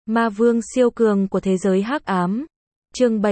Ma vương siêu cường của thế giới hắc ám. Chương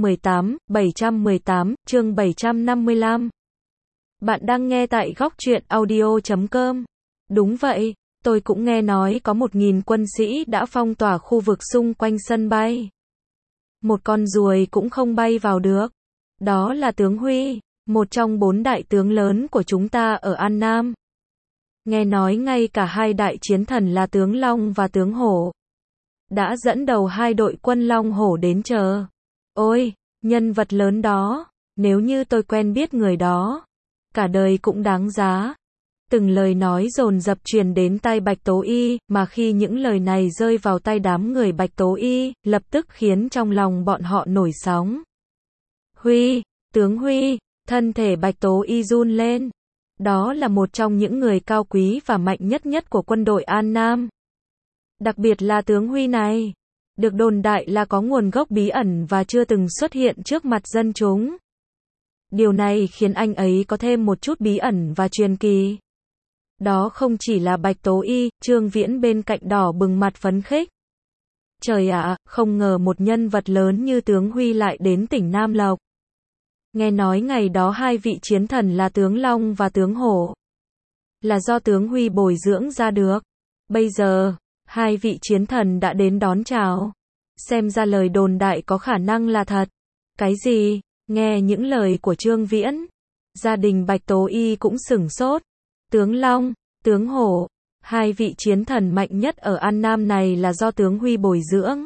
718, chương 755. Bạn đang nghe tại góc truyện audio.com. Đúng vậy, tôi cũng nghe nói có 1.000 quân sĩ đã phong tỏa khu vực xung quanh sân bay. Một con ruồi cũng không bay vào được. Đó là tướng Huy, một trong 4 đại tướng lớn của chúng ta ở An Nam. Nghe nói ngay cả 2 đại chiến thần là tướng Long và tướng Hổ đã dẫn đầu 2 đội quân Long Hổ đến chờ. Ôi, nhân vật lớn đó, nếu như tôi quen biết người đó, cả đời cũng đáng giá. Từng lời nói dồn dập truyền đến tai Bạch Tố Y, mà khi những lời này rơi vào tay đám người Bạch Tố Y, lập tức khiến trong lòng bọn họ nổi sóng. Huy, tướng Huy, thân thể Bạch Tố Y run lên. Đó là một trong những người cao quý và mạnh nhất của quân đội An Nam. Đặc biệt là tướng Huy này, được đồn đại là có nguồn gốc bí ẩn và chưa từng xuất hiện trước mặt dân chúng. Điều này khiến anh ấy có thêm một chút bí ẩn và truyền kỳ. Đó không chỉ là Bạch Tố Y, Trương Viễn bên cạnh đỏ bừng mặt phấn khích. Trời ạ, không ngờ một nhân vật lớn như tướng Huy lại đến tỉnh Nam Lộc. Nghe nói ngày đó 2 vị chiến thần là tướng Long và tướng Hổ là do tướng Huy bồi dưỡng ra được. Bây giờ, 2 vị chiến thần đã đến đón chào. Xem ra lời đồn đại có khả năng là thật. Cái gì? Nghe những lời của Trương Viễn, gia đình Bạch Tố Y cũng sửng sốt. Tướng Long, tướng Hổ, 2 vị chiến thần mạnh nhất ở An Nam này là do tướng Huy bồi dưỡng.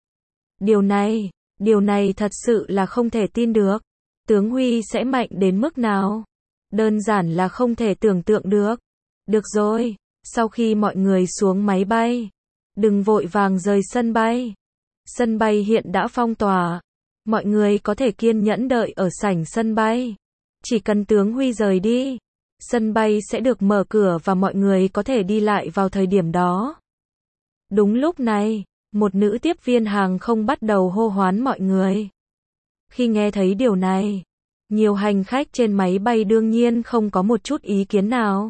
Điều này thật sự là không thể tin được. Tướng Huy sẽ mạnh đến mức nào? Đơn giản là không thể tưởng tượng được. Được rồi, sau khi mọi người xuống máy bay, đừng vội vàng rời sân bay. Sân bay hiện đã phong tỏa. Mọi người có thể kiên nhẫn đợi ở sảnh sân bay. Chỉ cần tướng Huy rời đi, sân bay sẽ được mở cửa và mọi người có thể đi lại vào thời điểm đó. Đúng lúc này, một nữ tiếp viên hàng không bắt đầu hô hoán mọi người. Khi nghe thấy điều này, nhiều hành khách trên máy bay đương nhiên không có một chút ý kiến nào.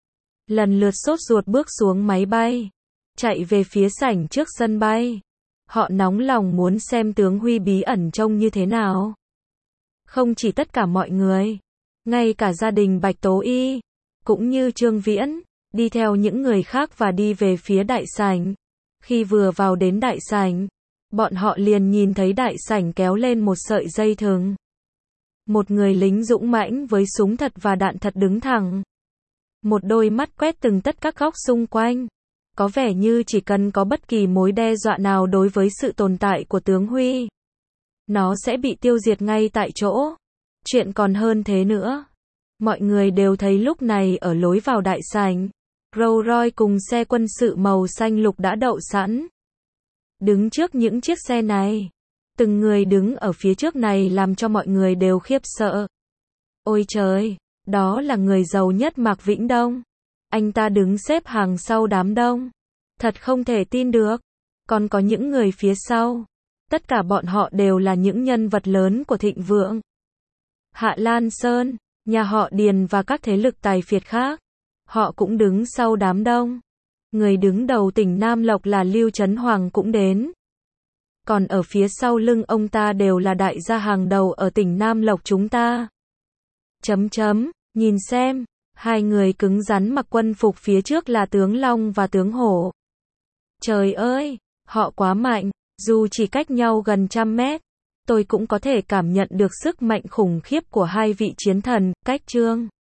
Lần lượt sốt ruột bước xuống máy bay, chạy về phía sảnh trước sân bay. Họ nóng lòng muốn xem tướng Huy bí ẩn trông như thế nào. Không chỉ tất cả mọi người, ngay cả gia đình Bạch Tố Y, cũng như Trương Viễn, đi theo những người khác và đi về phía đại sảnh. Khi vừa vào đến đại sảnh, bọn họ liền nhìn thấy đại sảnh kéo lên một sợi dây thừng. Một người lính dũng mãnh với súng thật và đạn thật đứng thẳng. Một đôi mắt quét từng tất các góc xung quanh. Có vẻ như chỉ cần có bất kỳ mối đe dọa nào đối với sự tồn tại của tướng Huy, nó sẽ bị tiêu diệt ngay tại chỗ. Chuyện còn hơn thế nữa. Mọi người đều thấy lúc này ở lối vào đại sảnh, Rolls Royce cùng xe quân sự màu xanh lục đã đậu sẵn. Đứng trước những chiếc xe này, từng người đứng ở phía trước này làm cho mọi người đều khiếp sợ. Ôi trời, đó là người giàu nhất Mạc Vĩnh Đông. Anh ta đứng xếp hàng sau đám đông. Thật không thể tin được. Còn có những người phía sau. Tất cả bọn họ đều là những nhân vật lớn của thịnh vượng Hạ Lan Sơn, nhà họ Điền và các thế lực tài phiệt khác. Họ cũng đứng sau đám đông. Người đứng đầu tỉnh Nam Lộc là Lưu Trấn Hoàng cũng đến. Còn ở phía sau lưng ông ta đều là đại gia hàng đầu ở tỉnh Nam Lộc chúng ta. Nhìn xem, 2 người cứng rắn mặc quân phục phía trước là tướng Long và tướng Hổ. Trời ơi, họ quá mạnh, dù chỉ cách nhau gần 100 mét, tôi cũng có thể cảm nhận được sức mạnh khủng khiếp của 2 vị chiến thần. Cách Trương